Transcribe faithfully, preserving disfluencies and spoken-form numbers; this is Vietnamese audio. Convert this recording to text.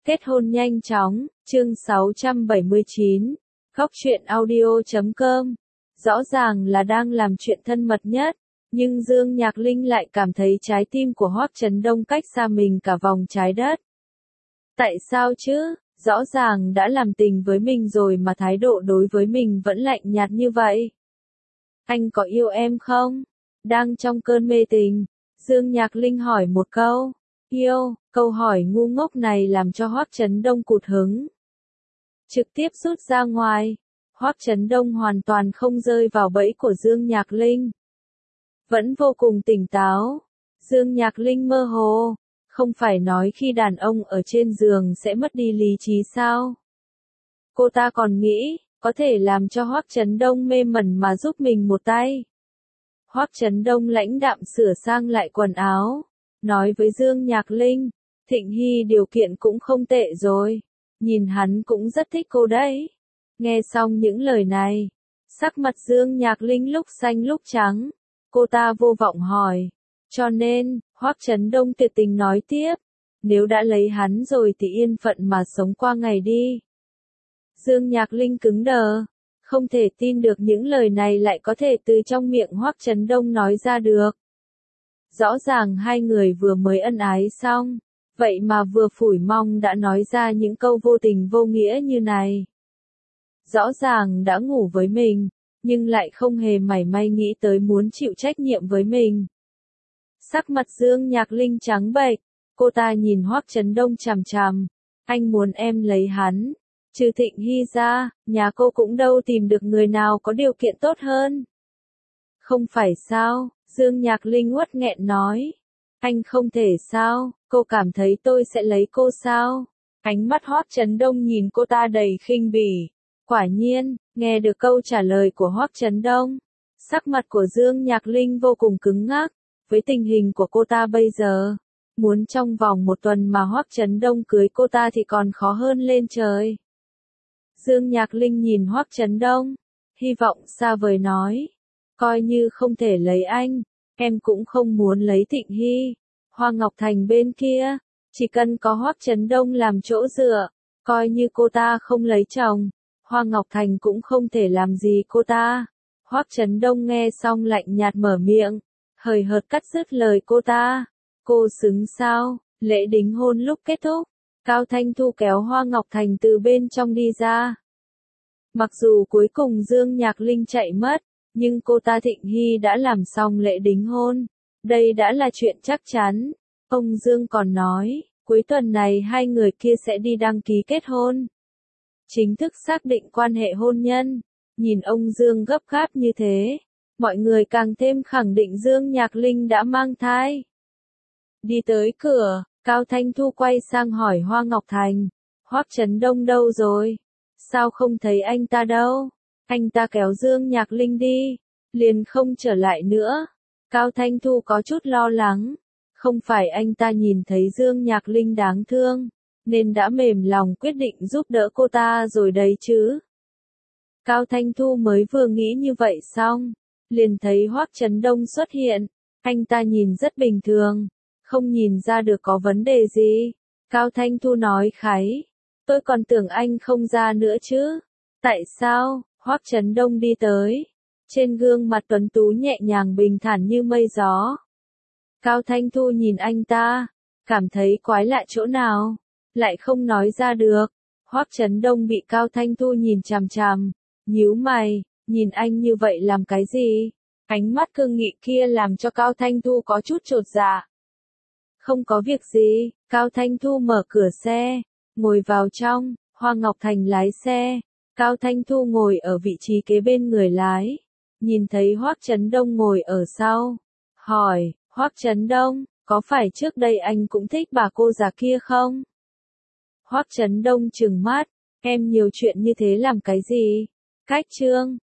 Kết hôn nhanh chóng, chương sáu trăm bảy mươi chín, Góc truyện audio chấm com. Rõ ràng là đang làm chuyện thân mật nhất, nhưng Dương Nhạc Linh lại cảm thấy trái tim của Hoắc Chấn Đông cách xa mình cả vòng trái đất. Tại sao chứ? Rõ ràng đã làm tình với mình rồi mà thái độ đối với mình vẫn lạnh nhạt như vậy. Anh có yêu em không? Đang trong cơn mê tình, Dương Nhạc Linh hỏi một câu. Yêu, câu hỏi ngu ngốc này làm cho Hoắc Chấn Đông cụt hứng. Trực tiếp rút ra ngoài, Hoắc Chấn Đông hoàn toàn không rơi vào bẫy của Dương Nhạc Linh. Vẫn vô cùng tỉnh táo. Dương Nhạc Linh mơ hồ, không phải nói khi đàn ông ở trên giường sẽ mất đi lý trí sao? Cô ta còn nghĩ, có thể làm cho Hoắc Chấn Đông mê mẩn mà giúp mình một tay. Hoắc Chấn Đông lãnh đạm sửa sang lại quần áo, nói với Dương Nhạc Linh, Thịnh Hy điều kiện cũng không tệ rồi, nhìn hắn cũng rất thích cô đấy. Nghe xong những lời này, sắc mặt Dương Nhạc Linh lúc xanh lúc trắng, cô ta vô vọng hỏi, cho nên, Hoắc Chấn Đông tuyệt tình nói tiếp, nếu đã lấy hắn rồi thì yên phận mà sống qua ngày đi. Dương Nhạc Linh cứng đờ, không thể tin được những lời này lại có thể từ trong miệng Hoắc Chấn Đông nói ra được. Rõ ràng hai người vừa mới ân ái xong, vậy mà vừa phủi mong đã nói ra những câu vô tình vô nghĩa như này. Rõ ràng đã ngủ với mình, nhưng lại không hề mảy may nghĩ tới muốn chịu trách nhiệm với mình. Sắc mặt Dương Nhạc Linh trắng bệch, cô ta nhìn Hoắc Chấn Đông chằm chằm, anh muốn em lấy hắn, trừ Thịnh Hy ra, nhà cô cũng đâu tìm được người nào có điều kiện tốt hơn. Không phải sao, Dương Nhạc Linh uất nghẹn nói, anh không thể sao, cô cảm thấy tôi sẽ lấy cô sao? Ánh mắt Hoắc Chấn Đông nhìn cô ta đầy khinh bỉ. Quả nhiên, nghe được câu trả lời của Hoắc Chấn Đông, sắc mặt của Dương Nhạc Linh vô cùng cứng ngắc. Với tình hình của cô ta bây giờ, muốn trong vòng một tuần mà Hoắc Chấn Đông cưới cô ta thì còn khó hơn lên trời. Dương Nhạc Linh nhìn Hoắc Chấn Đông, hy vọng xa vời nói, coi như không thể lấy anh, em cũng không muốn lấy Thịnh Hy. Hoa Ngọc Thành bên kia, chỉ cần có Hoắc Chấn Đông làm chỗ dựa, coi như cô ta không lấy chồng, Hoa Ngọc Thành cũng không thể làm gì cô ta. Hoắc Chấn Đông nghe xong lạnh nhạt mở miệng, hời hợt cắt dứt lời cô ta. Cô xứng sao? Lễ đính hôn lúc kết thúc, Cao Thanh Thu kéo Hoa Ngọc Thành từ bên trong đi ra. Mặc dù cuối cùng Dương Nhạc Linh chạy mất, nhưng cô ta Thịnh Hy đã làm xong lễ đính hôn. Đây đã là chuyện chắc chắn. Ông Dương còn nói, cuối tuần này hai người kia sẽ đi đăng ký kết hôn. Chính thức xác định quan hệ hôn nhân. Nhìn ông Dương gấp gáp như thế, mọi người càng thêm khẳng định Dương Nhạc Linh đã mang thai. Đi tới cửa, Cao Thanh Thu quay sang hỏi Hoa Ngọc Thành, Hoắc Chấn Đông đâu rồi? Sao không thấy anh ta đâu? Anh ta kéo Dương Nhạc Linh đi, liền không trở lại nữa. Cao Thanh Thu có chút lo lắng, không phải anh ta nhìn thấy Dương Nhạc Linh đáng thương, nên đã mềm lòng quyết định giúp đỡ cô ta rồi đấy chứ. Cao Thanh Thu mới vừa nghĩ như vậy xong, liền thấy Hoắc Chấn Đông xuất hiện, anh ta nhìn rất bình thường, không nhìn ra được có vấn đề gì. Cao Thanh Thu nói kháy, tôi còn tưởng anh không ra nữa chứ. Tại sao? Hoắc Chấn Đông đi tới, trên gương mặt tuấn tú nhẹ nhàng bình thản như mây gió. Cao Thanh Thu nhìn anh ta, cảm thấy quái lạ chỗ nào, lại không nói ra được. Hoắc Chấn Đông bị Cao Thanh Thu nhìn chằm chằm, nhíu mày, nhìn anh như vậy làm cái gì? Ánh mắt cương nghị kia làm cho Cao Thanh Thu có chút chột dạ. Không có việc gì, Cao Thanh Thu mở cửa xe, ngồi vào trong, Hoa Ngọc Thành lái xe. Cao Thanh Thu ngồi ở vị trí kế bên người lái, nhìn thấy Hoắc Chấn Đông ngồi ở sau, hỏi, Hoắc Chấn Đông, có phải trước đây anh cũng thích bà cô già kia không? Hoắc Chấn Đông trừng mắt, em nhiều chuyện như thế làm cái gì? Cách chương,